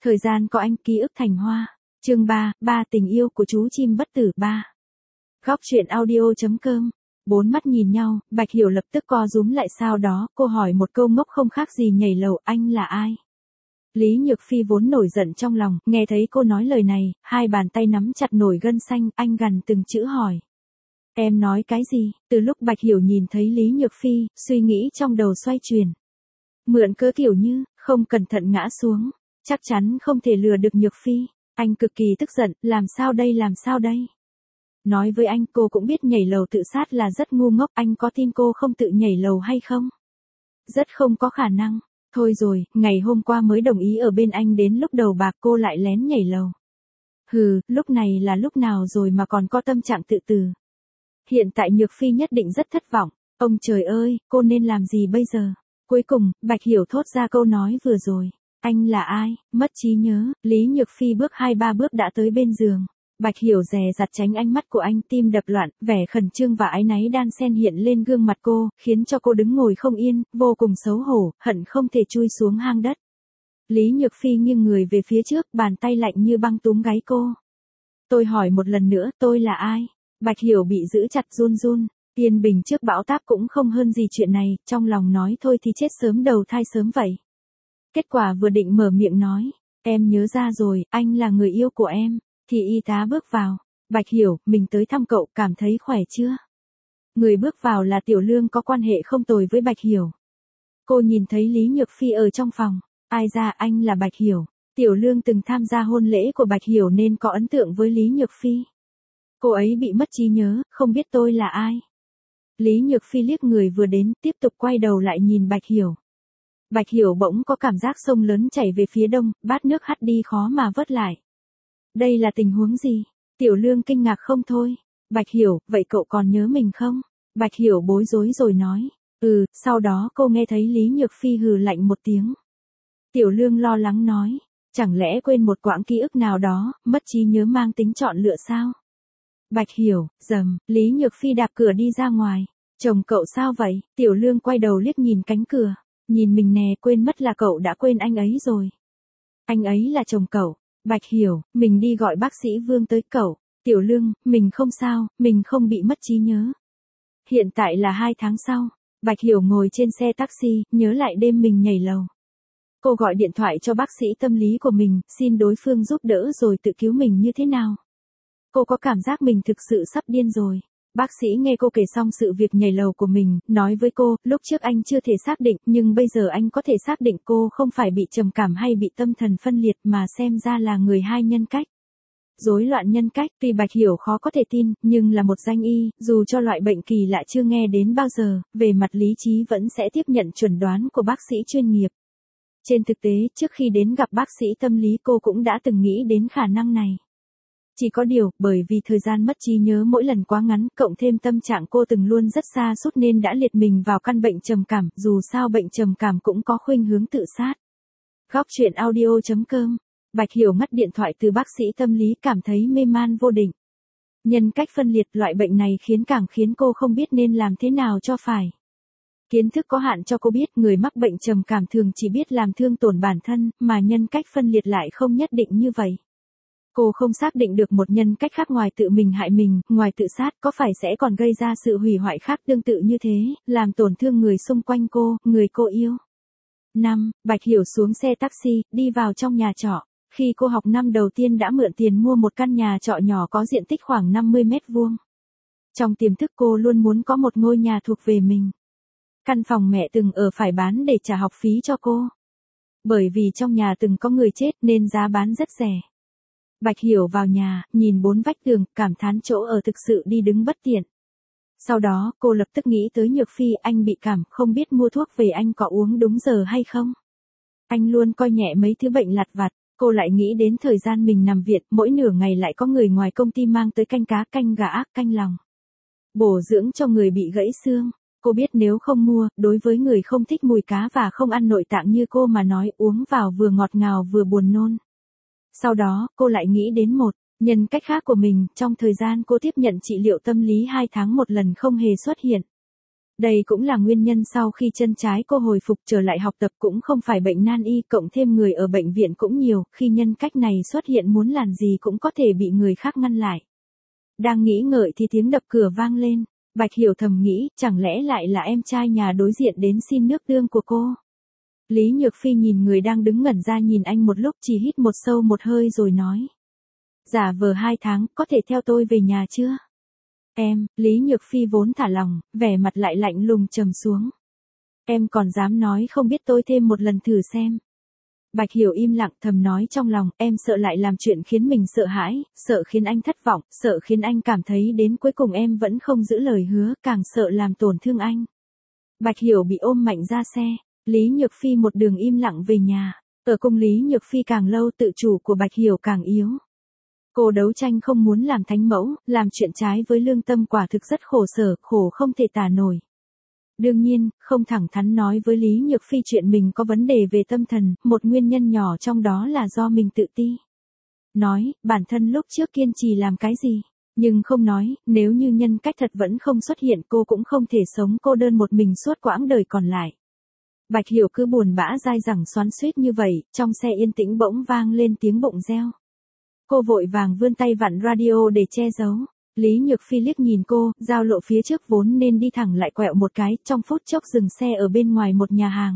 Thời gian có anh, ký ức thành hoa. Chương 3, tình yêu của chú chim bất tử 3. Góc truyện audio.com. Bốn mắt nhìn nhau, Bạch Hiểu lập tức co rúm lại, sau đó cô hỏi một câu ngốc không khác gì nhảy lầu, anh là ai? Lý Nhược Phi vốn nổi giận trong lòng, nghe thấy cô nói lời này, hai bàn tay nắm chặt nổi gân xanh, anh gằn từng chữ hỏi. Em nói cái gì? Từ lúc Bạch Hiểu nhìn thấy Lý Nhược Phi, suy nghĩ trong đầu xoay chuyển. Mượn cớ kiểu như, không cẩn thận ngã xuống, chắc chắn không thể lừa được Nhược Phi. Anh cực kỳ tức giận, làm sao đây? Nói với anh, cô cũng biết nhảy lầu tự sát là rất ngu ngốc, anh có tin cô không tự nhảy lầu hay không? Rất không có khả năng. Thôi rồi, ngày hôm qua mới đồng ý ở bên anh, đến lúc đầu bạc cô lại lén nhảy lầu. Hừ, lúc này là lúc nào rồi mà còn có tâm trạng tự tử. Hiện tại Nhược Phi nhất định rất thất vọng. Ông trời ơi, cô nên làm gì bây giờ? Cuối cùng, Bạch Hiểu thốt ra câu nói vừa rồi. Anh là ai? Mất trí nhớ. Lý Nhược Phi bước 2-3 bước đã tới bên giường. Bạch Hiểu dè dặt tránh ánh mắt của anh, tim đập loạn, vẻ khẩn trương và áy náy đan xen hiện lên gương mặt cô, khiến cho cô đứng ngồi không yên, vô cùng xấu hổ, hận không thể chui xuống hang đất. Lý Nhược Phi nghiêng người về phía trước, bàn tay lạnh như băng túm gáy cô. Tôi hỏi một lần nữa, tôi là ai? Bạch Hiểu bị giữ chặt run run. Yên bình trước bão táp cũng không hơn gì chuyện này, trong lòng nói thôi thì chết sớm đầu thai sớm vậy. Kết quả vừa định mở miệng nói, em nhớ ra rồi, anh là người yêu của em, thì y tá bước vào. Bạch Hiểu, mình tới thăm cậu, cảm thấy khỏe chưa? Người bước vào là Tiểu Lương, có quan hệ không tồi với Bạch Hiểu. Cô nhìn thấy Lý Nhược Phi ở trong phòng, ai ra, anh là Bạch Hiểu. Tiểu Lương từng tham gia hôn lễ của Bạch Hiểu nên có ấn tượng với Lý Nhược Phi. Cô ấy bị mất trí nhớ, không biết tôi là ai. Lý Nhược Phi liếc người vừa đến, tiếp tục quay đầu lại nhìn Bạch Hiểu. Bạch Hiểu bỗng có cảm giác sông lớn chảy về phía đông, bát nước hắt đi khó mà vớt lại. Đây là tình huống gì? Tiểu Lương kinh ngạc không thôi. Bạch Hiểu, vậy cậu còn nhớ mình không? Bạch Hiểu bối rối rồi nói. Sau đó cô nghe thấy Lý Nhược Phi hừ lạnh một tiếng. Tiểu Lương lo lắng nói. Chẳng lẽ quên một quãng ký ức nào đó, mất trí nhớ mang tính chọn lựa sao? Bạch Hiểu, Lý Nhược Phi đạp cửa đi ra ngoài. Chồng cậu sao vậy? Tiểu Lương quay đầu liếc nhìn cánh cửa. Nhìn mình nè, quên mất là cậu đã quên anh ấy rồi. Anh ấy là chồng cậu. Bạch Hiểu, mình đi gọi bác sĩ Vương tới cậu. Tiểu Lương, mình không sao, mình không bị mất trí nhớ. Hiện tại là 2 tháng sau. Bạch Hiểu ngồi trên xe taxi, nhớ lại đêm mình nhảy lầu. Cô gọi điện thoại cho bác sĩ tâm lý của mình, xin đối phương giúp đỡ rồi tự cứu mình như thế nào. Cô có cảm giác mình thực sự sắp điên rồi. Bác sĩ nghe cô kể xong sự việc nhảy lầu của mình, nói với cô, lúc trước anh chưa thể xác định, nhưng bây giờ anh có thể xác định cô không phải bị trầm cảm hay bị tâm thần phân liệt mà xem ra là người 2 nhân cách. Rối loạn nhân cách, tuy Bạch Hiểu khó có thể tin, nhưng là một danh y, dù cho loại bệnh kỳ lạ chưa nghe đến bao giờ, về mặt lý trí vẫn sẽ tiếp nhận chuẩn đoán của bác sĩ chuyên nghiệp. Trên thực tế, trước khi đến gặp bác sĩ tâm lý cô cũng đã từng nghĩ đến khả năng này. Chỉ có điều, bởi vì thời gian mất trí nhớ mỗi lần quá ngắn, cộng thêm tâm trạng cô từng luôn rất sa sút nên đã liệt mình vào căn bệnh trầm cảm, dù sao bệnh trầm cảm cũng có khuynh hướng tự sát. Góc truyện audio.com. Bạch Hiểu ngắt điện thoại từ bác sĩ tâm lý, cảm thấy mê man vô định. Nhân cách phân liệt, loại bệnh này khiến cô không biết nên làm thế nào cho phải. Kiến thức có hạn cho cô biết người mắc bệnh trầm cảm thường chỉ biết làm thương tổn bản thân, mà nhân cách phân liệt lại không nhất định như vậy. Cô không xác định được một nhân cách khác ngoài tự mình hại mình, ngoài tự sát có phải sẽ còn gây ra sự hủy hoại khác tương tự như thế, làm tổn thương người xung quanh cô, người cô yêu. Bạch Hiểu xuống xe taxi, đi vào trong nhà trọ. Khi cô học năm đầu tiên đã mượn tiền mua một căn nhà trọ nhỏ có diện tích khoảng 50 mét vuông. Trong tiềm thức cô luôn muốn có một ngôi nhà thuộc về mình. Căn phòng mẹ từng ở phải bán để trả học phí cho cô. Bởi vì trong nhà từng có người chết nên giá bán rất rẻ. Bạch Hiểu vào nhà, nhìn 4 vách tường, cảm thán chỗ ở thực sự đi đứng bất tiện. Sau đó, cô lập tức nghĩ tới Nhược Phi, anh bị cảm, không biết mua thuốc về anh có uống đúng giờ hay không? Anh luôn coi nhẹ mấy thứ bệnh lặt vặt, cô lại nghĩ đến thời gian mình nằm viện, mỗi nửa ngày lại có người ngoài công ty mang tới canh cá, canh gà ác, canh lòng. Bổ dưỡng cho người bị gãy xương. Cô biết nếu không mua, đối với người không thích mùi cá và không ăn nội tạng như cô mà nói, uống vào vừa ngọt ngào vừa buồn nôn. Sau đó, cô lại nghĩ đến một nhân cách khác của mình, trong thời gian cô tiếp nhận trị liệu tâm lý 2 tháng một lần không hề xuất hiện. Đây cũng là nguyên nhân sau khi chân trái cô hồi phục trở lại học tập cũng không phải bệnh nan y, cộng thêm người ở bệnh viện cũng nhiều, khi nhân cách này xuất hiện muốn làm gì cũng có thể bị người khác ngăn lại. Đang nghĩ ngợi thì tiếng đập cửa vang lên, Bạch Hiểu thầm nghĩ, chẳng lẽ lại là em trai nhà đối diện đến xin nước tương của cô. Lý Nhược Phi nhìn người đang đứng ngẩn ra nhìn anh một lúc, chỉ hít một sâu một hơi rồi nói. Giả vờ 2 tháng, có thể theo tôi về nhà chưa? Em, Lý Nhược Phi vốn thả lòng, vẻ mặt lại lạnh lùng trầm xuống. Em còn dám nói không biết tôi thêm một lần thử xem. Bạch Hiểu im lặng thầm nói trong lòng, em sợ lại làm chuyện khiến mình sợ hãi, sợ khiến anh thất vọng, sợ khiến anh cảm thấy đến cuối cùng em vẫn không giữ lời hứa, càng sợ làm tổn thương anh. Bạch Hiểu bị ôm mạnh ra xe, Lý Nhược Phi một đường im lặng về nhà. Ở cung Lý Nhược Phi càng lâu tự chủ của Bạch Hiểu càng yếu. Cô đấu tranh không muốn làm thánh mẫu, làm chuyện trái với lương tâm quả thực rất khổ sở, khổ không thể tả nổi. Đương nhiên, không thẳng thắn nói với Lý Nhược Phi chuyện mình có vấn đề về tâm thần, một nguyên nhân nhỏ trong đó là do mình tự ti. Nói, bản thân lúc trước kiên trì làm cái gì, nhưng không nói, nếu như nhân cách thật vẫn không xuất hiện cô cũng không thể sống cô đơn một mình suốt quãng đời còn lại. Bạch Hiểu cứ buồn bã dai dẳng xoắn xuýt như vậy, trong xe yên tĩnh bỗng vang lên tiếng bụng reo. Cô vội vàng vươn tay vặn radio để che giấu. Lý Nhược Phi liếc nhìn cô, giao lộ phía trước vốn nên đi thẳng lại quẹo một cái, trong phút chốc dừng xe ở bên ngoài một nhà hàng.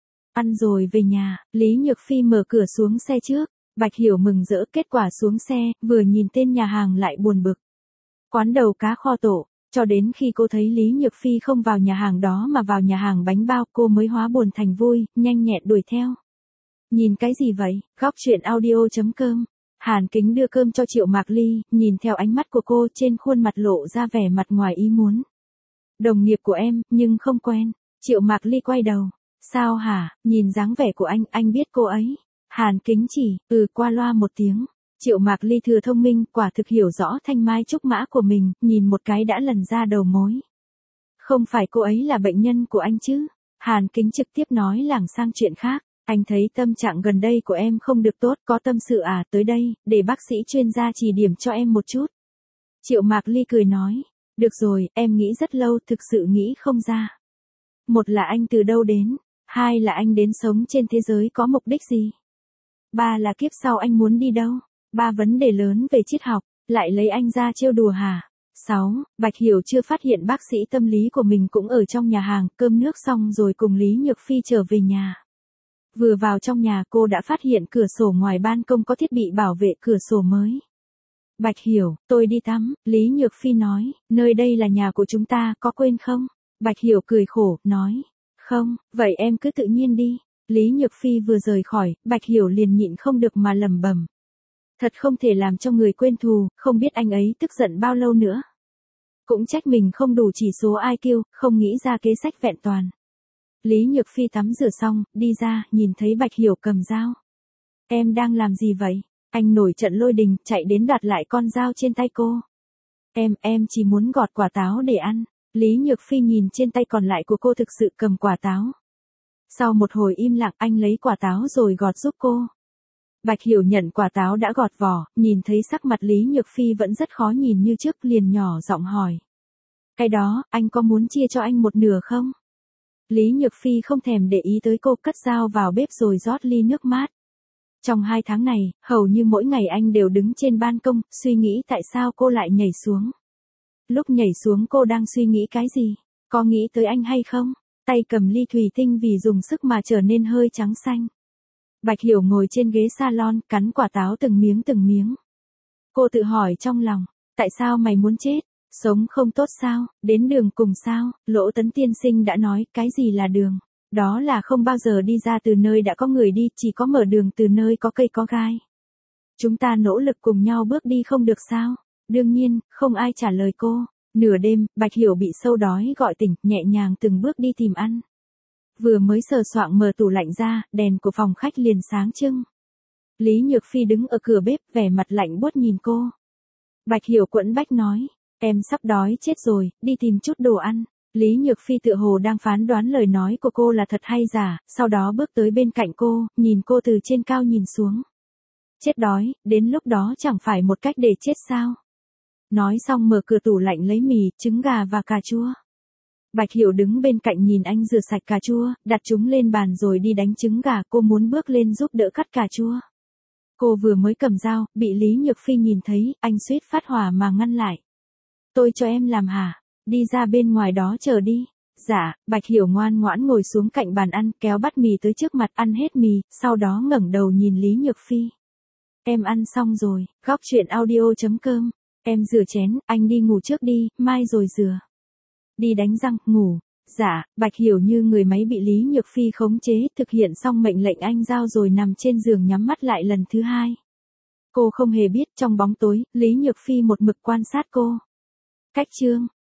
Ăn rồi về nhà, Lý Nhược Phi mở cửa xuống xe trước. Bạch Hiểu mừng rỡ, kết quả xuống xe, vừa nhìn tên nhà hàng lại buồn bực. Quán đầu cá kho tổ. Cho đến khi cô thấy Lý Nhược Phi không vào nhà hàng đó mà vào nhà hàng bánh bao, cô mới hóa buồn thành vui, nhanh nhẹn đuổi theo. Nhìn cái gì vậy? Góc chuyện audio.com. Hàn Kính đưa cơm cho Triệu Mạc Ly, nhìn theo ánh mắt của cô trên khuôn mặt lộ ra vẻ mặt ngoài ý muốn. Đồng nghiệp của em, nhưng không quen. Triệu Mạc Ly quay đầu. Sao hả? Nhìn dáng vẻ của anh biết cô ấy. Hàn Kính chỉ, qua loa một tiếng. Triệu Mạc Ly thừa thông minh, quả thực hiểu rõ thanh mai trúc mã của mình, nhìn một cái đã lần ra đầu mối. Không phải cô ấy là bệnh nhân của anh chứ? Hàn Kính trực tiếp nói lảng sang chuyện khác. Anh thấy tâm trạng gần đây của em không được tốt, có tâm sự à, tới đây, để bác sĩ chuyên gia chỉ điểm cho em một chút. Triệu Mạc Ly cười nói, được rồi, em nghĩ rất lâu, thực sự nghĩ không ra. Một là anh từ đâu đến, hai là anh đến sống trên thế giới có mục đích gì. Ba là kiếp sau anh muốn đi đâu. Ba vấn đề lớn về triết học, lại lấy anh ra trêu đùa hả? 6. Bạch Hiểu chưa phát hiện bác sĩ tâm lý của mình cũng ở trong nhà hàng, cơm nước xong rồi cùng Lý Nhược Phi trở về nhà. Vừa vào trong nhà cô đã phát hiện cửa sổ ngoài ban công có thiết bị bảo vệ cửa sổ mới. Bạch Hiểu, tôi đi tắm, Lý Nhược Phi nói, nơi đây là nhà của chúng ta, có quên không? Bạch Hiểu cười khổ, nói, không, vậy em cứ tự nhiên đi. Lý Nhược Phi vừa rời khỏi, Bạch Hiểu liền nhịn không được mà lẩm bẩm. Thật không thể làm cho người quên thù, không biết anh ấy tức giận bao lâu nữa. Cũng trách mình không đủ chỉ số IQ, không nghĩ ra kế sách vẹn toàn. Lý Nhược Phi tắm rửa xong, đi ra, nhìn thấy Bạch Hiểu cầm dao. Em đang làm gì vậy? Anh nổi trận lôi đình, chạy đến đoạt lại con dao trên tay cô. Em chỉ muốn gọt quả táo để ăn. Lý Nhược Phi nhìn trên tay còn lại của cô thực sự cầm quả táo. Sau một hồi im lặng anh lấy quả táo rồi gọt giúp cô. Bạch Hiểu nhận quả táo đã gọt vỏ, nhìn thấy sắc mặt Lý Nhược Phi vẫn rất khó nhìn như trước liền nhỏ giọng hỏi. Cái đó, anh có muốn chia cho anh một nửa không? Lý Nhược Phi không thèm để ý tới cô, cất dao vào bếp rồi rót ly nước mát. Trong 2 tháng này, hầu như mỗi ngày anh đều đứng trên ban công, suy nghĩ tại sao cô lại nhảy xuống. Lúc nhảy xuống cô đang suy nghĩ cái gì? Có nghĩ tới anh hay không? Tay cầm ly thủy tinh vì dùng sức mà trở nên hơi trắng xanh. Bạch Hiểu ngồi trên ghế salon, cắn quả táo từng miếng từng miếng. Cô tự hỏi trong lòng, tại sao mày muốn chết? Sống không tốt sao? Đến đường cùng sao? Lỗ Tấn tiên sinh đã nói, cái gì là đường? Đó là không bao giờ đi ra từ nơi đã có người đi, chỉ có mở đường từ nơi có cây có gai. Chúng ta nỗ lực cùng nhau bước đi không được sao? Đương nhiên, không ai trả lời cô. Nửa đêm, Bạch Hiểu bị sâu đói gọi tỉnh, nhẹ nhàng từng bước đi tìm ăn. Vừa mới sờ soạng mở tủ lạnh ra, đèn của phòng khách liền sáng trưng. Lý Nhược Phi đứng ở cửa bếp, vẻ mặt lạnh buốt nhìn cô. Bạch Hiểu quẫn bách nói, em sắp đói chết rồi, đi tìm chút đồ ăn. Lý Nhược Phi tựa hồ đang phán đoán lời nói của cô là thật hay giả, sau đó bước tới bên cạnh cô, nhìn cô từ trên cao nhìn xuống. Chết đói, đến lúc đó chẳng phải một cách để chết sao? Nói xong mở cửa tủ lạnh lấy mì, trứng gà và cà chua. Bạch Hiểu đứng bên cạnh nhìn anh rửa sạch cà chua, đặt chúng lên bàn rồi đi đánh trứng gà. Cô muốn bước lên giúp đỡ cắt cà chua. Cô vừa mới cầm dao, bị Lý Nhược Phi nhìn thấy, anh suýt phát hỏa mà ngăn lại. Tôi cho em làm hả? Đi ra bên ngoài đó chờ đi. Dạ, Bạch Hiểu ngoan ngoãn ngồi xuống cạnh bàn ăn, kéo bát mì tới trước mặt ăn hết mì, sau đó ngẩng đầu nhìn Lý Nhược Phi. Em ăn xong rồi, góc chuyện audio.com. Em rửa chén, anh đi ngủ trước đi, mai rồi rửa. Đi đánh răng, ngủ. Dạ, Bạch Hiểu như người máy bị Lý Nhược Phi khống chế, thực hiện xong mệnh lệnh anh giao rồi nằm trên giường nhắm mắt lại lần thứ hai. Cô không hề biết trong bóng tối, Lý Nhược Phi một mực quan sát cô. Cách chương